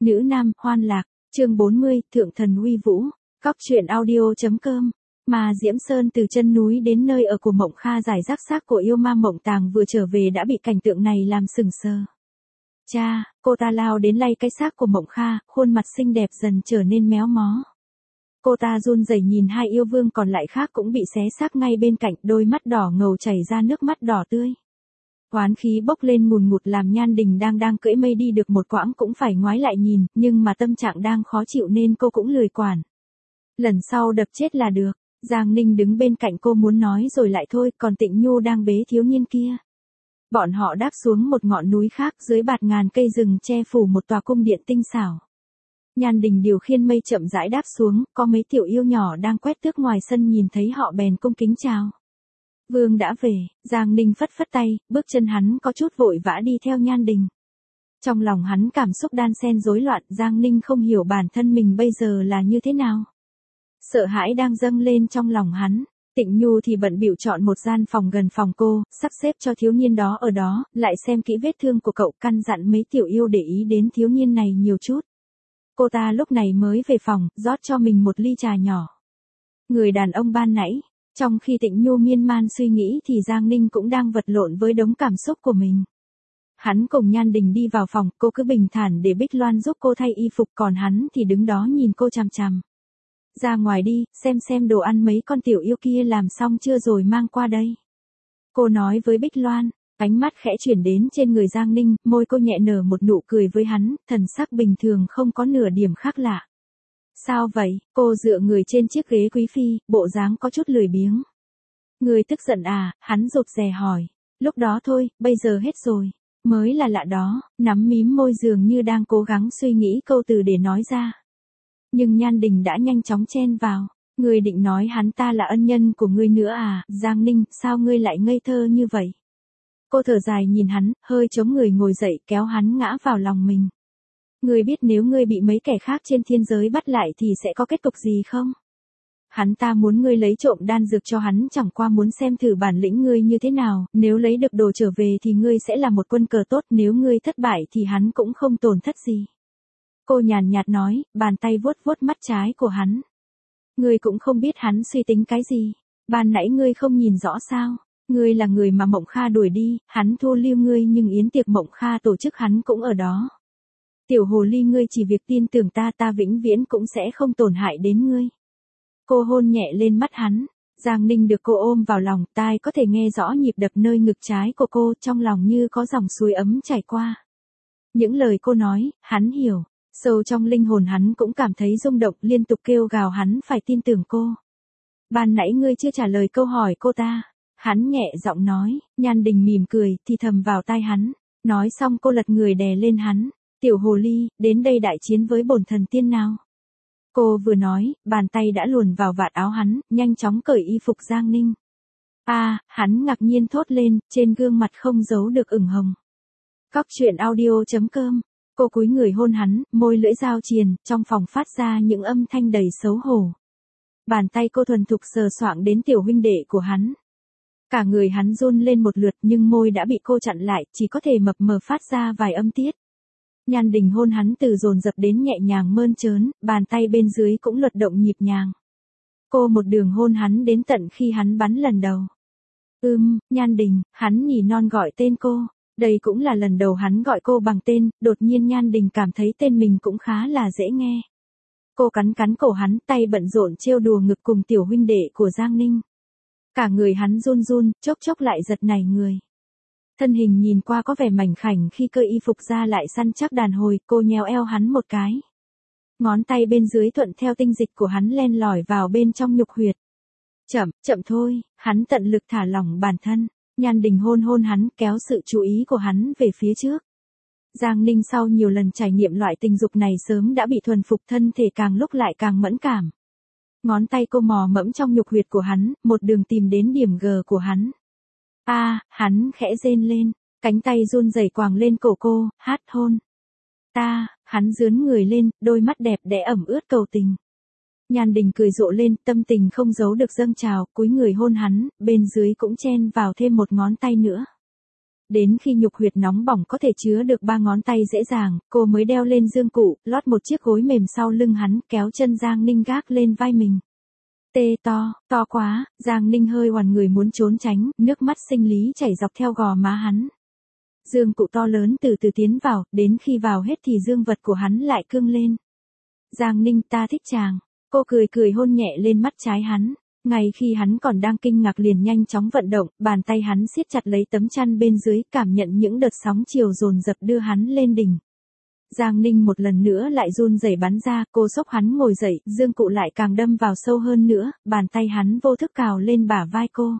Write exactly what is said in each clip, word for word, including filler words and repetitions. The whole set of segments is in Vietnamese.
Nữ nam, hoan lạc, chương bốn mươi, thượng thần uy vũ, cóc truyện audio.com. Mà Diễm Sơn từ chân núi đến nơi ở của Mộng Kha giải rác xác của yêu ma Mộng Tàng vừa trở về đã bị cảnh tượng này làm sừng sờ. Cha, cô ta lao đến lay cái xác của Mộng Kha, khuôn mặt xinh đẹp dần trở nên méo mó. Cô ta run rẩy nhìn hai yêu vương còn lại khác cũng bị xé xác ngay bên cạnh, đôi mắt đỏ ngầu chảy ra nước mắt đỏ tươi. Oán khí bốc lên ngùn ngụt làm Nhan Đình đang đang cưỡi mây đi được một quãng cũng phải ngoái lại nhìn, nhưng mà tâm trạng đang khó chịu nên cô cũng lười quản. Lần sau đập chết là được. Giang Ninh đứng bên cạnh cô muốn nói rồi lại thôi, còn Tịnh Nhu đang bế thiếu niên kia. Bọn họ đáp xuống một ngọn núi khác, dưới bạt ngàn cây rừng che phủ một tòa cung điện tinh xảo. Nhan Đình điều khiển mây chậm rãi đáp xuống, có mấy tiểu yêu nhỏ đang quét tước ngoài sân nhìn thấy họ bèn cung kính chào. Vương đã về, Giang Ninh phất phất tay, bước chân hắn có chút vội vã đi theo Nhan Đình. Trong lòng hắn cảm xúc đan xen rối loạn, Giang Ninh không hiểu bản thân mình bây giờ là như thế nào. Sợ hãi đang dâng lên trong lòng hắn. Tịnh Nhu thì bận bịu chọn một gian phòng gần phòng cô, sắp xếp cho thiếu niên đó ở đó, lại xem kỹ vết thương của cậu, căn dặn mấy tiểu yêu để ý đến thiếu niên này nhiều chút. Cô ta lúc này mới về phòng, rót cho mình một ly trà nhỏ. Người đàn ông ban nãy, trong khi Tịnh Nhu miên man suy nghĩ thì Giang Ninh cũng đang vật lộn với đống cảm xúc của mình. Hắn cùng Nhan Đình đi vào phòng, cô cứ bình thản để Bích Loan giúp cô thay y phục, còn hắn thì đứng đó nhìn cô chằm chằm. Ra ngoài đi, xem xem đồ ăn mấy con tiểu yêu kia làm xong chưa rồi mang qua đây. Cô nói với Bích Loan, ánh mắt khẽ chuyển đến trên người Giang Ninh, môi cô nhẹ nở một nụ cười với hắn, thần sắc bình thường không có nửa điểm khác lạ. Sao vậy? Cô dựa người trên chiếc ghế quý phi, bộ dáng có chút lười biếng. Người tức giận à? Hắn rụt rè hỏi. Lúc đó thôi, bây giờ hết rồi. Mới là lạ đó, nắm mím môi dường như đang cố gắng suy nghĩ câu từ để nói ra. Nhưng Nhan Đình đã nhanh chóng chen vào. Ngươi định nói hắn ta là ân nhân của ngươi nữa à? Giang Ninh, sao ngươi lại ngây thơ như vậy? Cô thở dài nhìn hắn, hơi chống người ngồi dậy kéo hắn ngã vào lòng mình. Ngươi biết nếu ngươi bị mấy kẻ khác trên thiên giới bắt lại thì sẽ có kết cục gì không? Hắn ta muốn ngươi lấy trộm đan dược cho hắn chẳng qua muốn xem thử bản lĩnh ngươi như thế nào, nếu lấy được đồ trở về thì ngươi sẽ là một quân cờ tốt, nếu ngươi thất bại thì hắn cũng không tổn thất gì. Cô nhàn nhạt nói, bàn tay vuốt vuốt mắt trái của hắn. Ngươi cũng không biết hắn suy tính cái gì. Ban nãy ngươi không nhìn rõ sao? Ngươi là người mà Mộng Kha đuổi đi, hắn thu lưu ngươi nhưng yến tiệc Mộng Kha tổ chức hắn cũng ở đó. Tiểu hồ ly ngươi chỉ việc tin tưởng ta, ta vĩnh viễn cũng sẽ không tổn hại đến ngươi. Cô hôn nhẹ lên mắt hắn. Giang Ninh được cô ôm vào lòng, tai có thể nghe rõ nhịp đập nơi ngực trái của cô, trong lòng như có dòng suối ấm chảy qua. Những lời cô nói, hắn hiểu. Sâu trong linh hồn hắn cũng cảm thấy rung động, liên tục kêu gào hắn phải tin tưởng cô. Ban nãy ngươi chưa trả lời câu hỏi cô ta. Hắn nhẹ giọng nói, Nhan Đình mỉm cười, thì thầm vào tai hắn. Nói xong cô lật người đè lên hắn. Tiểu hồ ly, đến đây đại chiến với bổn thần tiên nào. Cô vừa nói, bàn tay đã luồn vào vạt áo hắn, nhanh chóng cởi y phục Giang Ninh. A, à, hắn ngạc nhiên thốt lên, trên gương mặt không giấu được ửng hồng. Cóc truyện audio.com. Cô cúi người hôn hắn, môi lưỡi dao triền, trong phòng phát ra những âm thanh đầy xấu hổ. Bàn tay cô thuần thục sờ soạng đến tiểu huynh đệ của hắn. Cả người hắn run lên một lượt nhưng môi đã bị cô chặn lại, chỉ có thể mập mờ phát ra vài âm tiết. Nhan Đình hôn hắn từ dồn dập đến nhẹ nhàng mơn trớn, bàn tay bên dưới cũng luật động nhịp nhàng. Cô một đường hôn hắn đến tận khi hắn bắn lần đầu. Ưm, Nhan Đình, hắn nhỉ non gọi tên cô. Đây cũng là lần đầu hắn gọi cô bằng tên, đột nhiên Nhan Đình cảm thấy tên mình cũng khá là dễ nghe. Cô cắn cắn cổ hắn, tay bận rộn trêu đùa ngực cùng tiểu huynh đệ của Giang Ninh. Cả người hắn run run, chốc chốc lại giật nảy người. Thân hình nhìn qua có vẻ mảnh khảnh khi cơ y phục ra lại săn chắc đàn hồi, cô nhéo eo hắn một cái. Ngón tay bên dưới thuận theo tinh dịch của hắn len lỏi vào bên trong nhục huyệt. Chậm, chậm thôi, hắn tận lực thả lỏng bản thân. Nhan Đình hôn hôn hắn, kéo sự chú ý của hắn về phía trước. Giang Ninh sau nhiều lần trải nghiệm loại tình dục này sớm đã bị thuần phục, thân thể càng lúc lại càng mẫn cảm. Ngón tay cô mò mẫm trong nhục huyệt của hắn, một đường tìm đến điểm G của hắn. A, à, hắn khẽ rên lên, cánh tay run rẩy quàng lên cổ cô, hát hôn. Ta, hắn dướn người lên, đôi mắt đẹp đẽ ẩm ướt cầu tình. Nhan Đình cười rộ lên, tâm tình không giấu được dâng trào, cúi người hôn hắn, bên dưới cũng chen vào thêm một ngón tay nữa. Đến khi nhục huyệt nóng bỏng có thể chứa được ba ngón tay dễ dàng, cô mới đeo lên dương cụ, lót một chiếc gối mềm sau lưng hắn, kéo chân Giang Ninh gác lên vai mình. Tê to, to quá, Giang Ninh hơi oằn người muốn trốn tránh, nước mắt sinh lý chảy dọc theo gò má hắn. Dương cụ to lớn từ từ tiến vào, đến khi vào hết thì dương vật của hắn lại cương lên. Giang Ninh, ta thích chàng. Cô cười cười hôn nhẹ lên mắt trái hắn. Ngay khi hắn còn đang kinh ngạc liền nhanh chóng vận động, bàn tay hắn siết chặt lấy tấm chăn bên dưới, cảm nhận những đợt sóng chiều dồn dập đưa hắn lên đỉnh. Giang Ninh một lần nữa lại run rẩy bắn ra, cô xốc hắn ngồi dậy, dương cụ lại càng đâm vào sâu hơn nữa, bàn tay hắn vô thức cào lên bả vai cô.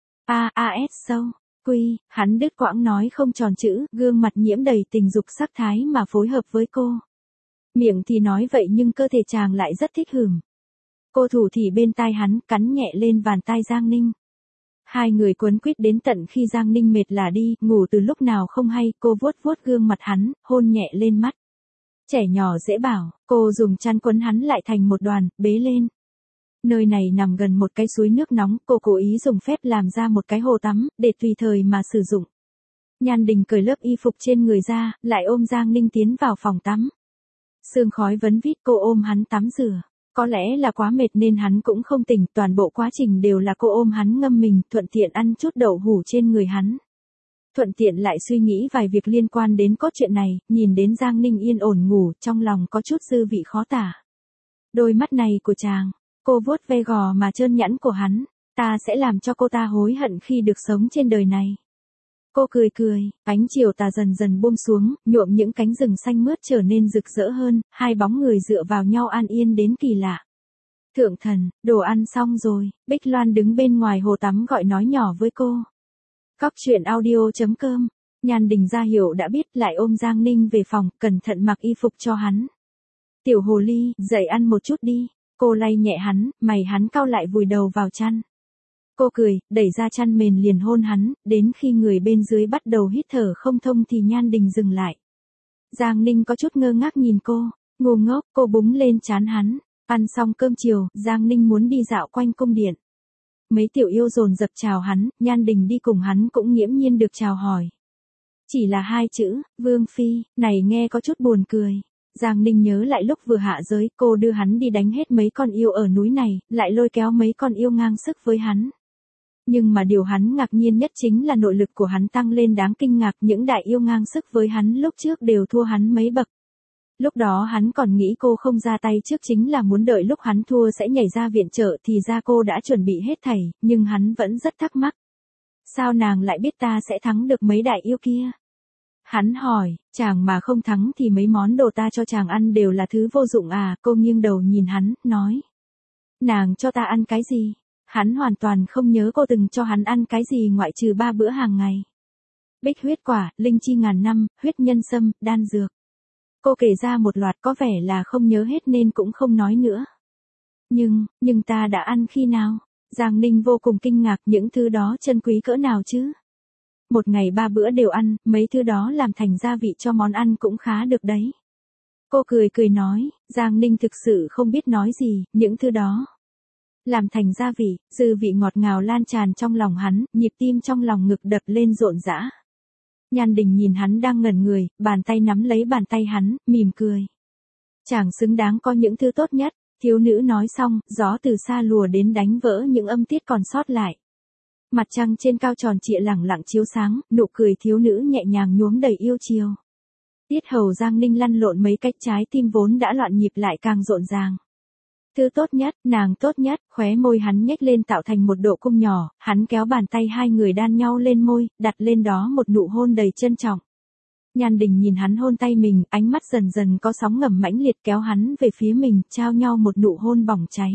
A a s sâu, quy, hắn đứt quãng nói không tròn chữ, gương mặt nhiễm đầy tình dục sắc thái mà phối hợp với cô. Miệng thì nói vậy nhưng cơ thể chàng lại rất thích hửm. Cô thủ thì bên tai hắn, cắn nhẹ lên vàn tai Giang Ninh. Hai người quấn quýt đến tận khi Giang Ninh mệt lả đi, ngủ từ lúc nào không hay, cô vuốt vuốt gương mặt hắn, hôn nhẹ lên mắt. Trẻ nhỏ dễ bảo, cô dùng chăn quấn hắn lại thành một đoàn, bế lên. Nơi này nằm gần một cái suối nước nóng, cô cố ý dùng phép làm ra một cái hồ tắm, để tùy thời mà sử dụng. Nhan Đình cởi lớp y phục trên người ra, lại ôm Giang Ninh tiến vào phòng tắm. Sương khói vấn vít, cô ôm hắn tắm rửa. Có lẽ là quá mệt nên hắn cũng không tỉnh, toàn bộ quá trình đều là cô ôm hắn ngâm mình, thuận tiện ăn chút đậu hủ trên người hắn. Thuận tiện lại suy nghĩ vài việc liên quan đến cốt truyện này, nhìn đến Giang Ninh yên ổn ngủ, trong lòng có chút dư vị khó tả. Đôi mắt này của chàng, cô vuốt ve gò mà trơn nhẵn của hắn, ta sẽ làm cho cô ta hối hận khi được sống trên đời này. Cô cười cười, ánh chiều tà dần dần buông xuống, nhuộm những cánh rừng xanh mướt trở nên rực rỡ hơn, hai bóng người dựa vào nhau an yên đến kỳ lạ. Thượng thần, đồ ăn xong rồi, Bích Loan đứng bên ngoài hồ tắm gọi nói nhỏ với cô. Cóc truyện audio chấm com, Nhan Đình ra hiểu đã biết, lại ôm Giang Ninh về phòng, cẩn thận mặc y phục cho hắn. Tiểu hồ ly, dậy ăn một chút đi, cô lay nhẹ hắn, mày hắn cau lại vùi đầu vào chăn. Cô cười, đẩy ra chăn mền liền hôn hắn, đến khi người bên dưới bắt đầu hít thở không thông thì Nhan Đình dừng lại. Giang Ninh có chút ngơ ngác nhìn cô, ngu ngốc, cô búng lên trán hắn. Ăn xong cơm chiều, Giang Ninh muốn đi dạo quanh cung điện. Mấy tiểu yêu dồn dập chào hắn, Nhan Đình đi cùng hắn cũng nghiễm nhiên được chào hỏi. Chỉ là hai chữ, Vương Phi, này nghe có chút buồn cười. Giang Ninh nhớ lại lúc vừa hạ giới, cô đưa hắn đi đánh hết mấy con yêu ở núi này, lại lôi kéo mấy con yêu ngang sức với hắn. Nhưng mà điều hắn ngạc nhiên nhất chính là nội lực của hắn tăng lên đáng kinh ngạc, những đại yêu ngang sức với hắn lúc trước đều thua hắn mấy bậc. Lúc đó hắn còn nghĩ cô không ra tay trước chính là muốn đợi lúc hắn thua sẽ nhảy ra viện trợ, thì ra cô đã chuẩn bị hết thảy, nhưng hắn vẫn rất thắc mắc. Sao nàng lại biết ta sẽ thắng được mấy đại yêu kia? Hắn hỏi, chàng mà không thắng thì mấy món đồ ta cho chàng ăn đều là thứ vô dụng à, cô nghiêng đầu nhìn hắn, nói. Nàng cho ta ăn cái gì? Hắn hoàn toàn không nhớ cô từng cho hắn ăn cái gì ngoại trừ ba bữa hàng ngày. Bích huyết quả, linh chi ngàn năm, huyết nhân sâm, đan dược. Cô kể ra một loạt, có vẻ là không nhớ hết nên cũng không nói nữa. Nhưng, nhưng ta đã ăn khi nào? Giang Ninh vô cùng kinh ngạc, những thứ đó chân quý cỡ nào chứ? Một ngày ba bữa đều ăn, mấy thứ đó làm thành gia vị cho món ăn cũng khá được đấy. Cô cười cười nói, Giang Ninh thực sự không biết nói gì, những thứ đó. Làm thành gia vị, dư vị ngọt ngào lan tràn trong lòng hắn, nhịp tim trong lòng ngực đập lên rộn rã. Nhan Đình nhìn hắn đang ngẩn người, bàn tay nắm lấy bàn tay hắn, mỉm cười. Chàng xứng đáng có những thứ tốt nhất, thiếu nữ nói xong, gió từ xa lùa đến đánh vỡ những âm tiết còn sót lại. Mặt trăng trên cao tròn trịa lẳng lặng chiếu sáng, nụ cười thiếu nữ nhẹ nhàng nhuốm đầy yêu chiều. Tiết hầu Giang Ninh lăn lộn mấy cách, trái tim vốn đã loạn nhịp lại càng rộn ràng. Thứ tốt nhất, nàng tốt nhất, khóe môi hắn nhếch lên tạo thành một độ cung nhỏ, hắn kéo bàn tay hai người đan nhau lên môi, đặt lên đó một nụ hôn đầy trân trọng. Nhan Đình nhìn hắn hôn tay mình, ánh mắt dần dần có sóng ngầm mãnh liệt kéo hắn về phía mình, trao nhau một nụ hôn bỏng cháy.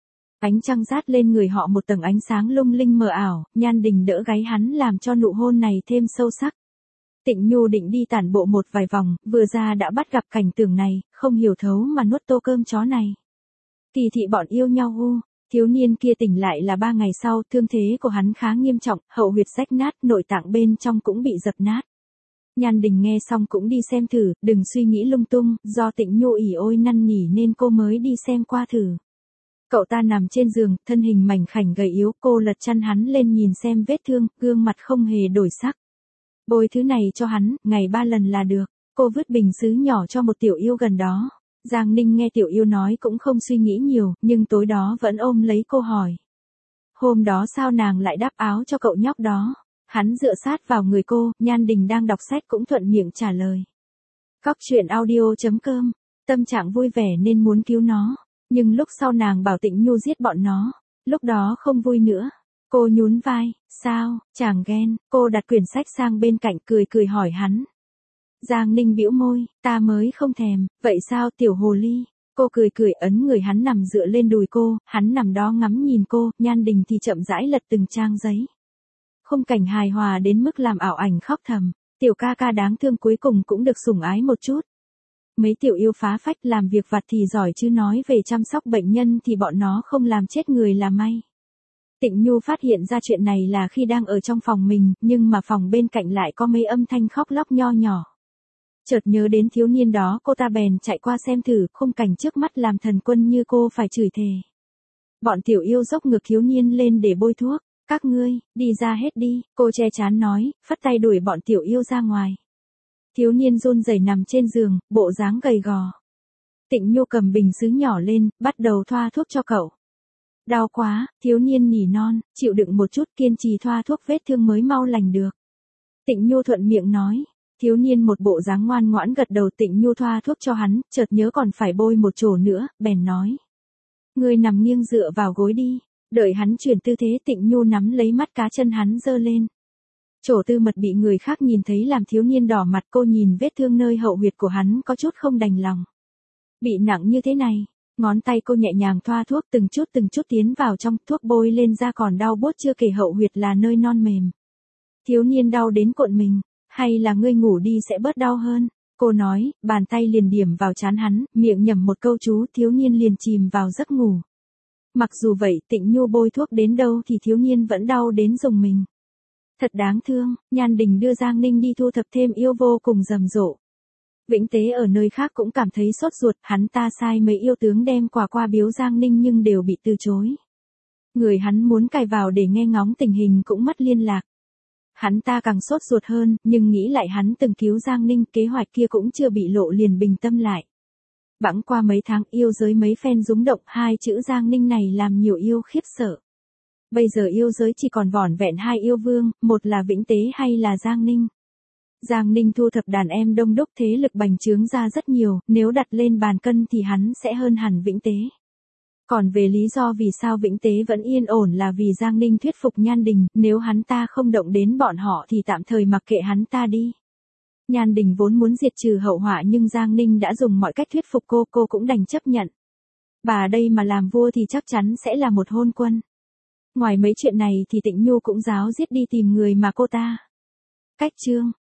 Ánh trăng rát lên người họ một tầng ánh sáng lung linh mờ ảo, Nhan Đình đỡ gáy hắn làm cho nụ hôn này thêm sâu sắc. Tịnh Nhu định đi tản bộ một vài vòng, vừa ra đã bắt gặp cảnh tượng này, không hiểu thấu mà nuốt tô cơm chó này. Kỳ thị bọn yêu nhau u, thiếu niên kia tỉnh lại là ba ngày sau, thương thế của hắn khá nghiêm trọng, hậu huyệt rách nát, nội tạng bên trong cũng bị dập nát. Nhan Đình nghe xong cũng đi xem thử, đừng suy nghĩ lung tung, do Tịnh Nhu ỉ ôi năn nỉ nên cô mới đi xem qua thử. Cậu ta nằm trên giường, thân hình mảnh khảnh gầy yếu, cô lật chăn hắn lên nhìn xem vết thương, gương mặt không hề đổi sắc. Bôi thứ này cho hắn, ngày ba lần là được. Cô vứt bình sứ nhỏ cho một tiểu yêu gần đó. Giang Ninh nghe tiểu yêu nói cũng không suy nghĩ nhiều, nhưng tối đó vẫn ôm lấy cô hỏi. Hôm đó sao nàng lại đắp áo cho cậu nhóc đó? Hắn dựa sát vào người cô, Nhan Đình đang đọc sách cũng thuận miệng trả lời. Cóc truyện audio chấm com, tâm trạng vui vẻ nên muốn cứu nó. Nhưng lúc sau nàng bảo Tịnh Nhu giết bọn nó, lúc đó không vui nữa. Cô nhún vai, sao, chàng ghen, cô đặt quyển sách sang bên cạnh cười cười hỏi hắn. Giang Ninh bĩu môi, ta mới không thèm, vậy sao tiểu hồ ly? Cô cười cười ấn người hắn nằm dựa lên đùi cô, hắn nằm đó ngắm nhìn cô, Nhan Đình thì chậm rãi lật từng trang giấy. Khung cảnh hài hòa đến mức làm ảo ảnh khóc thầm, tiểu ca ca đáng thương cuối cùng cũng được sủng ái một chút. Mấy tiểu yêu phá phách làm việc vặt thì giỏi chứ nói về chăm sóc bệnh nhân thì bọn nó không làm chết người là may. Tịnh Nhu phát hiện ra chuyện này là khi đang ở trong phòng mình, nhưng mà phòng bên cạnh lại có mấy âm thanh khóc lóc nho nhỏ. Chợt nhớ đến thiếu niên đó, cô ta bèn chạy qua xem thử, khung cảnh trước mắt làm thần quân như cô phải chửi thề. Bọn tiểu yêu dốc ngược thiếu niên lên để bôi thuốc, các ngươi, đi ra hết đi, cô che chán nói, phất tay đuổi bọn tiểu yêu ra ngoài. Thiếu niên run rẩy nằm trên giường, bộ dáng gầy gò. Tịnh Nhu cầm bình sứ nhỏ lên, bắt đầu thoa thuốc cho cậu. Đau quá, thiếu niên nỉ non, chịu đựng một chút kiên trì thoa thuốc vết thương mới mau lành được. Tịnh Nhu thuận miệng nói. Thiếu niên một bộ dáng ngoan ngoãn gật đầu. Tịnh Nhu thoa thuốc cho hắn, chợt nhớ còn phải bôi một chỗ nữa, bèn nói. Ngươi nằm nghiêng dựa vào gối đi. Đợi hắn chuyển tư thế, Tịnh Nhu nắm lấy mắt cá chân hắn giơ lên. Chỗ tư mật bị người khác nhìn thấy làm thiếu niên đỏ mặt, cô nhìn vết thương nơi hậu huyệt của hắn có chút không đành lòng. Bị nặng như thế này, ngón tay cô nhẹ nhàng thoa thuốc từng chút từng chút tiến vào trong, thuốc bôi lên da còn đau buốt chưa kể hậu huyệt là nơi non mềm. Thiếu niên đau đến cuộn mình. Hay là ngươi ngủ đi sẽ bớt đau hơn, cô nói, bàn tay liền điểm vào trán hắn, miệng nhẩm một câu chú, thiếu niên liền chìm vào giấc ngủ. Mặc dù vậy, Tịnh Nhu bôi thuốc đến đâu thì thiếu niên vẫn đau đến rùng mình. Thật đáng thương, Nhan Đình đưa Giang Ninh đi thu thập thêm yêu vô cùng rầm rộ. Vĩnh Tế ở nơi khác cũng cảm thấy sốt ruột, hắn ta sai mấy yêu tướng đem quà qua biếu Giang Ninh nhưng đều bị từ chối. Người hắn muốn cài vào để nghe ngóng tình hình cũng mất liên lạc. Hắn ta càng sốt ruột hơn, nhưng nghĩ lại hắn từng cứu Giang Ninh, kế hoạch kia cũng chưa bị lộ liền bình tâm lại. Bẵng qua mấy tháng yêu giới mấy phen rúng động, hai chữ Giang Ninh này làm nhiều yêu khiếp sợ. Bây giờ yêu giới chỉ còn vỏn vẹn hai yêu vương, một là Vĩnh Tế hay là Giang Ninh. Giang Ninh thu thập đàn em đông đúc, thế lực bành trướng ra rất nhiều, nếu đặt lên bàn cân thì hắn sẽ hơn hẳn Vĩnh Tế. Còn về lý do vì sao Vĩnh Tế vẫn yên ổn là vì Giang Ninh thuyết phục Nhan Đình, nếu hắn ta không động đến bọn họ thì tạm thời mặc kệ hắn ta đi. Nhan Đình vốn muốn diệt trừ hậu họa nhưng Giang Ninh đã dùng mọi cách thuyết phục cô, cô cũng đành chấp nhận. Bà đây mà làm vua thì chắc chắn sẽ là một hôn quân. Ngoài mấy chuyện này thì Tịnh Nhu cũng ráo riết đi tìm người mà cô ta. Cách chương